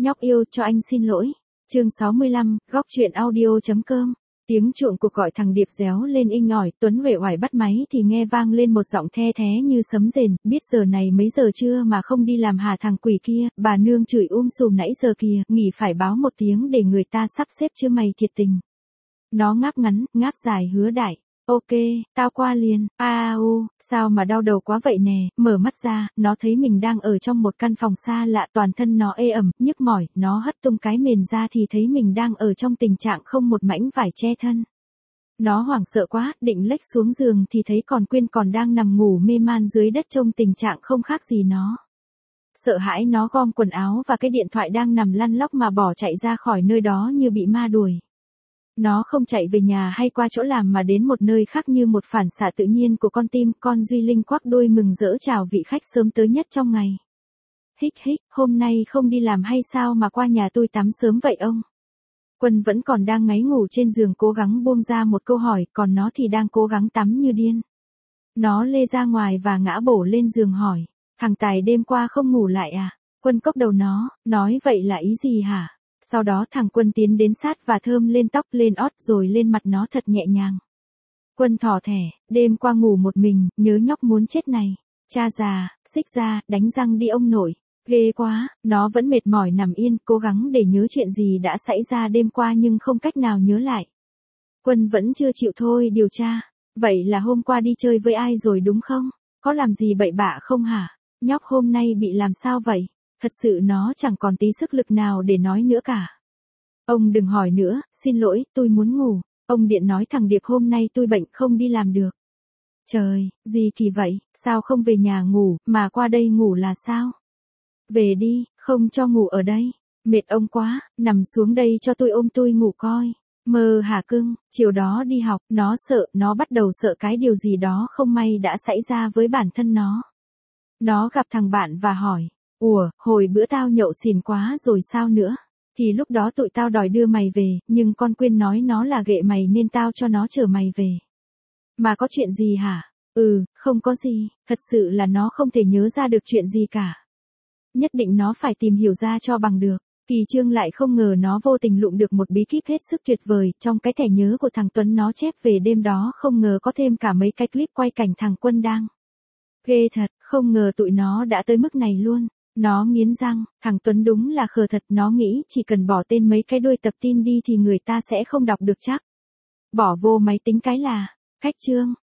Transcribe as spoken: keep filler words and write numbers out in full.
Nhóc yêu cho anh xin lỗi. Chương sáu mươi lăm, góc truyện audio.com. Tiếng chuộng cuộc gọi thằng Điệp réo lên inh ỏi, Tuấn uể oải bắt máy thì nghe vang lên một giọng the thé như sấm rền, biết giờ này mấy giờ trưa mà không đi làm hả thằng quỷ kia, bà nương chửi um sùm nãy giờ kìa, nghỉ phải báo một tiếng để người ta sắp xếp chứ mày thiệt tình. Nó ngáp ngắn, ngáp dài hứa đại. Ok, tao qua liền. A u, sao mà đau đầu quá vậy nè, mở mắt ra, nó thấy mình đang ở trong một căn phòng xa lạ, toàn thân nó ê ẩm, nhức mỏi, nó hất tung cái mền ra thì thấy mình đang ở trong tình trạng không một mảnh vải che thân. Nó hoảng sợ quá, định lếch xuống giường thì thấy còn Quyên còn đang nằm ngủ mê man dưới đất trong tình trạng không khác gì nó. Sợ hãi nó gom quần áo và cái điện thoại đang nằm lăn lóc mà bỏ chạy ra khỏi nơi đó như bị ma đuổi. Nó không chạy về nhà hay qua chỗ làm mà đến một nơi khác như một phản xạ tự nhiên của con tim, con Duy Linh quắc đuôi mừng rỡ chào vị khách sớm tới nhất trong ngày. Hích hích, hôm nay không đi làm hay sao mà qua nhà tôi tắm sớm vậy ông? Quân vẫn còn đang ngáy ngủ trên giường cố gắng buông ra một câu hỏi, còn nó thì đang cố gắng tắm như điên. Nó lê ra ngoài và ngã bổ lên giường hỏi, thằng Tài đêm qua không ngủ lại à? Quân cốc đầu nó, nói vậy là ý gì hả? Sau đó thằng Quân tiến đến sát và thơm lên tóc lên ót rồi lên mặt nó thật nhẹ nhàng. Quân thỏ thẻ, đêm qua ngủ một mình, nhớ nhóc muốn chết này. Cha già, xích ra, đánh răng đi ông nội. Ghê quá, nó vẫn mệt mỏi nằm yên, cố gắng để nhớ chuyện gì đã xảy ra đêm qua nhưng không cách nào nhớ lại. Quân vẫn chưa chịu thôi điều tra. Vậy là hôm qua đi chơi với ai rồi đúng không? Có làm gì bậy bạ không hả? Nhóc hôm nay bị làm sao vậy? Thật sự nó chẳng còn tí sức lực nào để nói nữa cả. Ông đừng hỏi nữa, xin lỗi, tôi muốn ngủ. Ông điện nói thằng Điệp hôm nay tôi bệnh không đi làm được. Trời, gì kỳ vậy, sao không về nhà ngủ, mà qua đây ngủ là sao? Về đi, không cho ngủ ở đây. Mệt ông quá, nằm xuống đây cho tôi ôm tôi ngủ coi. Mơ hả cưng, chiều đó đi học, nó sợ, nó bắt đầu sợ cái điều gì đó không may đã xảy ra với bản thân nó. Nó gặp thằng bạn và hỏi. Ủa, hồi bữa tao nhậu xỉn quá rồi sao nữa? Thì lúc đó tụi tao đòi đưa mày về, nhưng con Quyên nói nó là ghệ mày nên tao cho nó chở mày về. Mà có chuyện gì hả? Ừ, không có gì, thật sự là nó không thể nhớ ra được chuyện gì cả. Nhất định nó phải tìm hiểu ra cho bằng được. Kỳ Trương lại không ngờ nó vô tình lụm được một bí kíp hết sức tuyệt vời, trong cái thẻ nhớ của thằng Tuấn nó chép về đêm đó không ngờ có thêm cả mấy cái clip quay cảnh thằng Quân đang. Ghê thật, không ngờ tụi nó đã tới mức này luôn. Nó nghiến răng, thằng Tuấn đúng là khờ thật, nó nghĩ chỉ cần bỏ tên mấy cái đuôi tập tin đi thì người ta sẽ không đọc được chắc. Bỏ vô máy tính cái là, khách Trương,